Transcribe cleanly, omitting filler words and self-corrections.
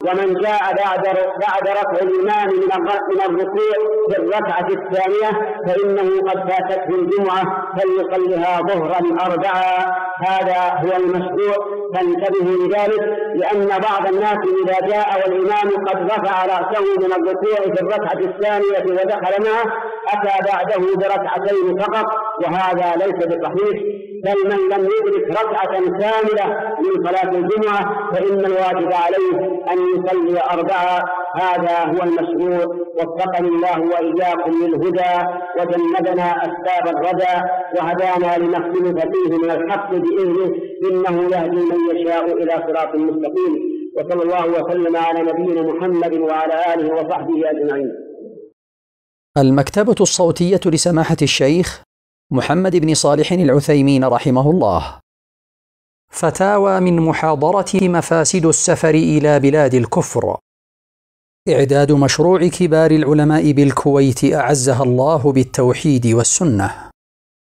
ومن جاء بعد رفع الإمام من الركوع في الركعة الثانية فإنه قد فاتته الجمعة فليصلها ظهرا 4. هذا هو المشروع، فانتبهوا لذلك، لأن بعض الناس إذا جاء والإمام قد رفع رأسه من الركوع في الركعة الثانية ودخل معه أتى بعده بركعتين فقط، وهذا ليس بصحيح، بل من لم يدرك ركعة كاملة من صلاة الجمعة فإن الواجب عليه أن يصلي 4. هذا هو المشروع، وفقني الله وإياكم للهدى وجنبنا أسباب الردى وهدانا لما اختلف فيه من الحق بإذنه، إنه يهدي من يشاء إلى صراط مستقيم. وصلى الله وسلم على نبينا محمد وعلى آله وصحبه أجمعين. المكتبة الصوتية لسماحة الشيخ محمد بن صالح العثيمين رحمه الله. فتاوى من محاضرة مفاسد السفر إلى بلاد الكفر. إعداد مشروع كبار العلماء بالكويت أعزها الله بالتوحيد والسنة.